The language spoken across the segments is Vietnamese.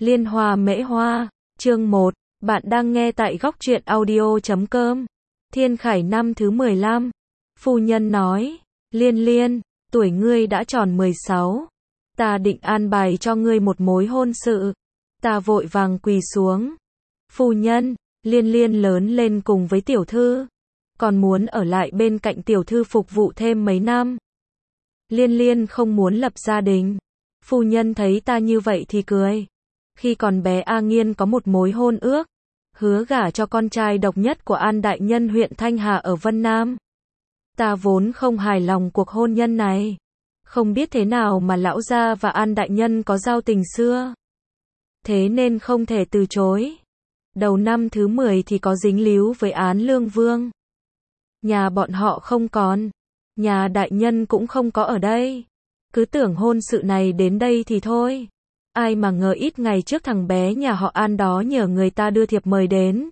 Liên Hoa Mễ Hoa, chương 1, bạn đang nghe tại góc truyện audio.com. Thiên Khải năm thứ 15. Phu nhân nói, Liên Liên, tuổi ngươi đã tròn 16. Ta định an bài cho ngươi một mối hôn sự. Ta vội vàng quỳ xuống. Phu nhân, Liên Liên lớn lên cùng với tiểu thư. Còn muốn ở lại bên cạnh tiểu thư phục vụ thêm mấy năm. Liên Liên không muốn lập gia đình. Phu nhân thấy ta như vậy thì cười. Khi còn bé A Nghiên có một mối hôn ước, hứa gả cho con trai độc nhất của An đại nhân huyện Thanh Hà ở Vân Nam. Ta vốn không hài lòng cuộc hôn nhân này. Không biết thế nào mà lão gia và An đại nhân có giao tình xưa. Thế nên không thể từ chối. Đầu năm thứ 10 thì có dính líu với án Lương Vương. Nhà bọn họ không còn. Nhà đại nhân cũng không có ở đây. Cứ tưởng hôn sự này đến đây thì thôi. Ai mà ngờ ít ngày trước thằng bé nhà họ An đó nhờ người ta đưa thiệp mời đến.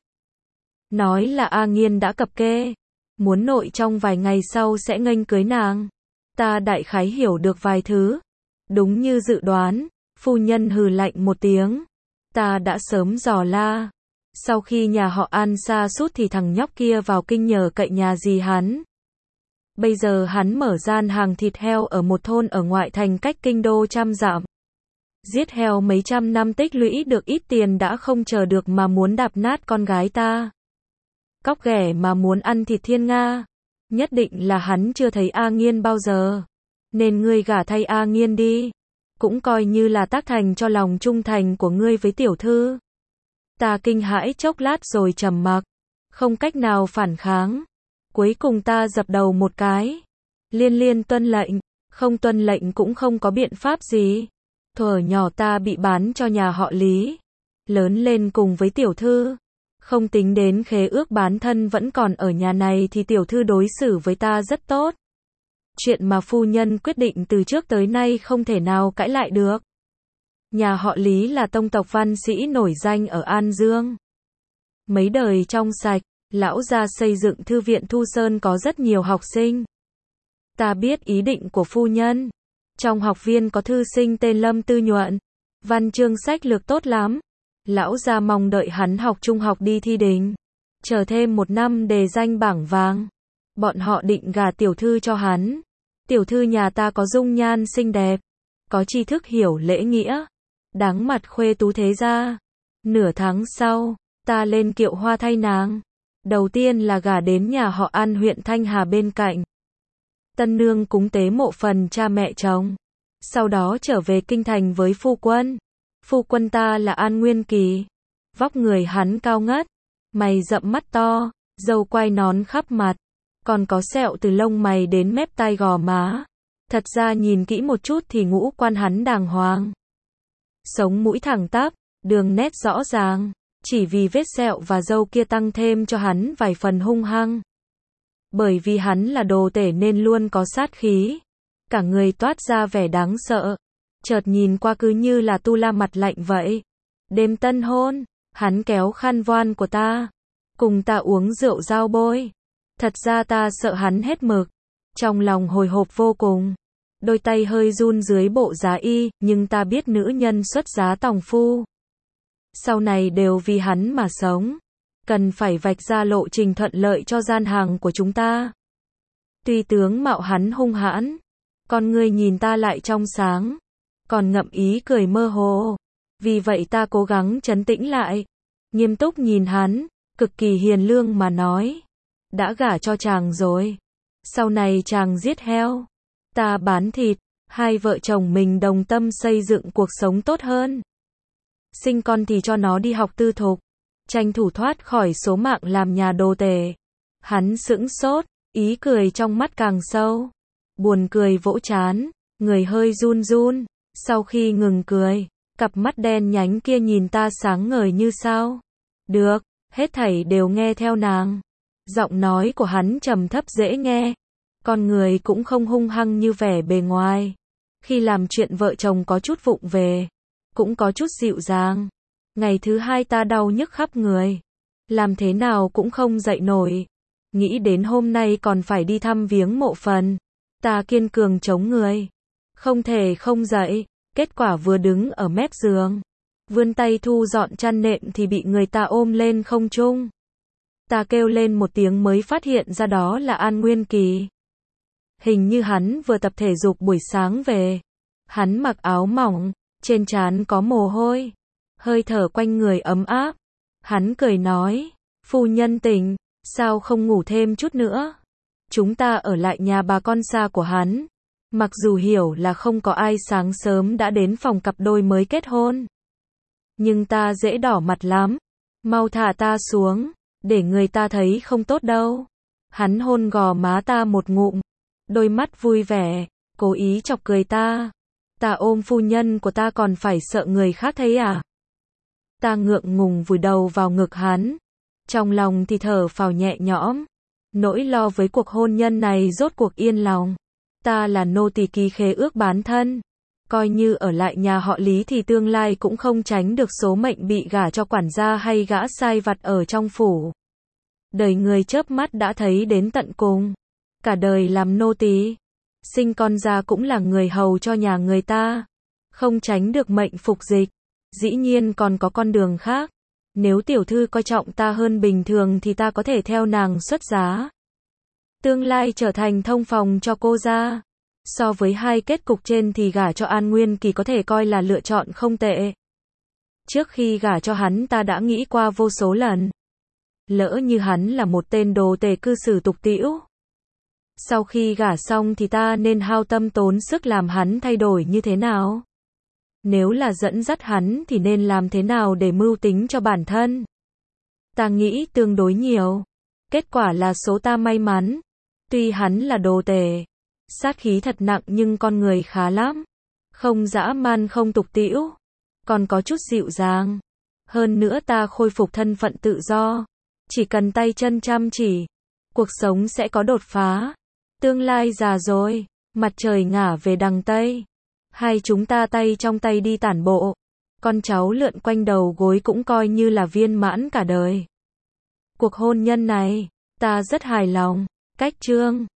Nói là A Nghiên đã cập kê. Muốn nội trong vài ngày sau sẽ nghênh cưới nàng. Ta đại khái hiểu được vài thứ. Đúng như dự đoán, phu nhân hừ lạnh một tiếng. Ta đã sớm dò la. Sau khi nhà họ An sa sút thì thằng nhóc kia vào kinh nhờ cậy nhà dì hắn. Bây giờ hắn mở gian hàng thịt heo ở một thôn ở ngoại thành cách kinh đô trăm dặm. Giết heo mấy trăm năm tích lũy được ít tiền đã không chờ được mà muốn đạp nát con gái ta. Cóc ghẻ mà muốn ăn thịt thiên nga. Nhất định là hắn chưa thấy A Nghiên bao giờ. Nên ngươi gả thay A Nghiên đi. Cũng coi như là tác thành cho lòng trung thành của ngươi với tiểu thư. Ta kinh hãi chốc lát rồi trầm mặc. Không cách nào phản kháng. Cuối cùng ta dập đầu một cái. Liên Liên tuân lệnh. Không tuân lệnh cũng không có biện pháp gì. Thuở nhỏ ta bị bán cho nhà họ Lý. Lớn lên cùng với tiểu thư. Không tính đến khế ước bán thân vẫn còn ở nhà này thì tiểu thư đối xử với ta rất tốt. Chuyện mà phu nhân quyết định từ trước tới nay không thể nào cãi lại được. Nhà họ Lý là tông tộc văn sĩ nổi danh ở An Dương. Mấy đời trong sạch, lão gia xây dựng thư viện Thu Sơn có rất nhiều học sinh. Ta biết ý định của phu nhân. Trong học viên có thư sinh tên Lâm Tư Nhuận. Văn chương sách lược tốt lắm. Lão gia mong đợi hắn học trung học đi thi đình. Chờ thêm một năm đề danh bảng vàng. Bọn họ định gả tiểu thư cho hắn. Tiểu thư nhà ta có dung nhan xinh đẹp. Có tri thức hiểu lễ nghĩa. Đáng mặt khuê tú thế gia. Nửa tháng sau, ta lên kiệu hoa thay nàng. Đầu tiên là gả đến nhà họ An huyện Thanh Hà bên cạnh. Tân nương cúng tế mộ phần cha mẹ chồng. Sau đó trở về kinh thành với phu quân. Phu quân ta là An Nguyên Kỳ. Vóc người hắn cao ngất. Mày rậm mắt to. Râu quai nón khắp mặt. Còn có sẹo từ lông mày đến mép tai gò má. Thật ra nhìn kỹ một chút thì ngũ quan hắn đàng hoàng. Sống mũi thẳng tắp. Đường nét rõ ràng. Chỉ vì vết sẹo và râu kia tăng thêm cho hắn vài phần hung hăng. Bởi vì hắn là đồ tể nên luôn có sát khí. Cả người toát ra vẻ đáng sợ. Chợt nhìn qua cứ như là tu la mặt lạnh vậy. Đêm tân hôn, hắn kéo khăn voan của ta. Cùng ta uống rượu giao bôi. Thật ra ta sợ hắn hết mực. Trong lòng hồi hộp vô cùng. Đôi tay hơi run dưới bộ giá y, nhưng ta biết nữ nhân xuất giá tòng phu. Sau này đều vì hắn mà sống. Cần phải vạch ra lộ trình thuận lợi cho gian hàng của chúng ta. Tuy tướng mạo hắn hung hãn, con ngươi nhìn ta lại trong sáng, còn ngậm ý cười mơ hồ. Vì vậy ta cố gắng trấn tĩnh lại, nghiêm túc nhìn hắn, cực kỳ hiền lương mà nói. Đã gả cho chàng rồi. Sau này chàng giết heo, ta bán thịt, hai vợ chồng mình đồng tâm xây dựng cuộc sống tốt hơn. Sinh con thì cho nó đi học tư thục. Tranh thủ thoát khỏi số mạng làm nhà đồ tể. Hắn sững sốt, ý cười trong mắt càng sâu. Buồn cười vỗ trán, người hơi run run. Sau khi ngừng cười, cặp mắt đen nhánh kia nhìn ta sáng ngời như sao. Được, hết thảy đều nghe theo nàng. Giọng nói của hắn trầm thấp dễ nghe. Con người cũng không hung hăng như vẻ bề ngoài. Khi làm chuyện vợ chồng có chút vụng về, cũng có chút dịu dàng. Ngày thứ hai ta đau nhức khắp người. Làm thế nào cũng không dậy nổi. Nghĩ đến hôm nay còn phải đi thăm viếng mộ phần. Ta kiên cường chống người. Không thể không dậy. Kết quả vừa đứng ở mép giường. vươn tay thu dọn chăn nệm thì bị người ta ôm lên không trung. Ta kêu lên một tiếng mới phát hiện ra đó là An Nguyên Kỳ. Hình như hắn vừa tập thể dục buổi sáng về. Hắn mặc áo mỏng, trên trán có mồ hôi, hơi thở quanh người ấm áp. Hắn cười nói, phu nhân tỉnh, sao không ngủ thêm chút nữa? Chúng ta ở lại nhà bà con xa của hắn. Mặc dù hiểu là không có ai sáng sớm đã đến phòng cặp đôi mới kết hôn. Nhưng ta dễ đỏ mặt lắm. Mau thả ta xuống, để người ta thấy không tốt đâu. Hắn hôn gò má ta một ngụm, đôi mắt vui vẻ, cố ý chọc cười ta. Ta ôm phu nhân của ta còn phải sợ người khác thấy à? Ta ngượng ngùng vùi đầu vào ngực hắn. Trong lòng thì thở phào nhẹ nhõm. Nỗi lo với cuộc hôn nhân này rốt cuộc yên lòng. Ta là nô tỳ ký khế ước bán thân. Coi như ở lại nhà họ Lý thì tương lai cũng không tránh được số mệnh bị gả cho quản gia hay gã sai vặt ở trong phủ. Đời người chớp mắt đã thấy đến tận cùng. Cả đời làm nô tỳ, sinh con ra cũng là người hầu cho nhà người ta. Không tránh được mệnh phục dịch. Dĩ nhiên còn có con đường khác. Nếu tiểu thư coi trọng ta hơn bình thường thì ta có thể theo nàng xuất giá. Tương lai trở thành thông phòng cho cô ra. So với hai kết cục trên thì gả cho An Nguyên Kỳ có thể coi là lựa chọn không tệ. Trước khi gả cho hắn ta đã nghĩ qua vô số lần. Lỡ như hắn là một tên đồ tể cư xử tục tĩu. Sau khi gả xong thì ta nên hao tâm tốn sức làm hắn thay đổi như thế nào? Nếu là dẫn dắt hắn thì nên làm thế nào để mưu tính cho bản thân? Ta nghĩ tương đối nhiều. Kết quả là số ta may mắn. Tuy hắn là đồ tể, sát khí thật nặng nhưng con người khá lắm. Không dã man không tục tĩu, còn có chút dịu dàng. Hơn nữa ta khôi phục thân phận tự do. Chỉ cần tay chân chăm chỉ, cuộc sống sẽ có đột phá. Tương lai già rồi, mặt trời ngả về đằng Tây. Hai chúng ta tay trong tay đi tản bộ. Con cháu lượn quanh đầu gối cũng coi như là viên mãn cả đời. Cuộc hôn nhân này, ta rất hài lòng. Cách chương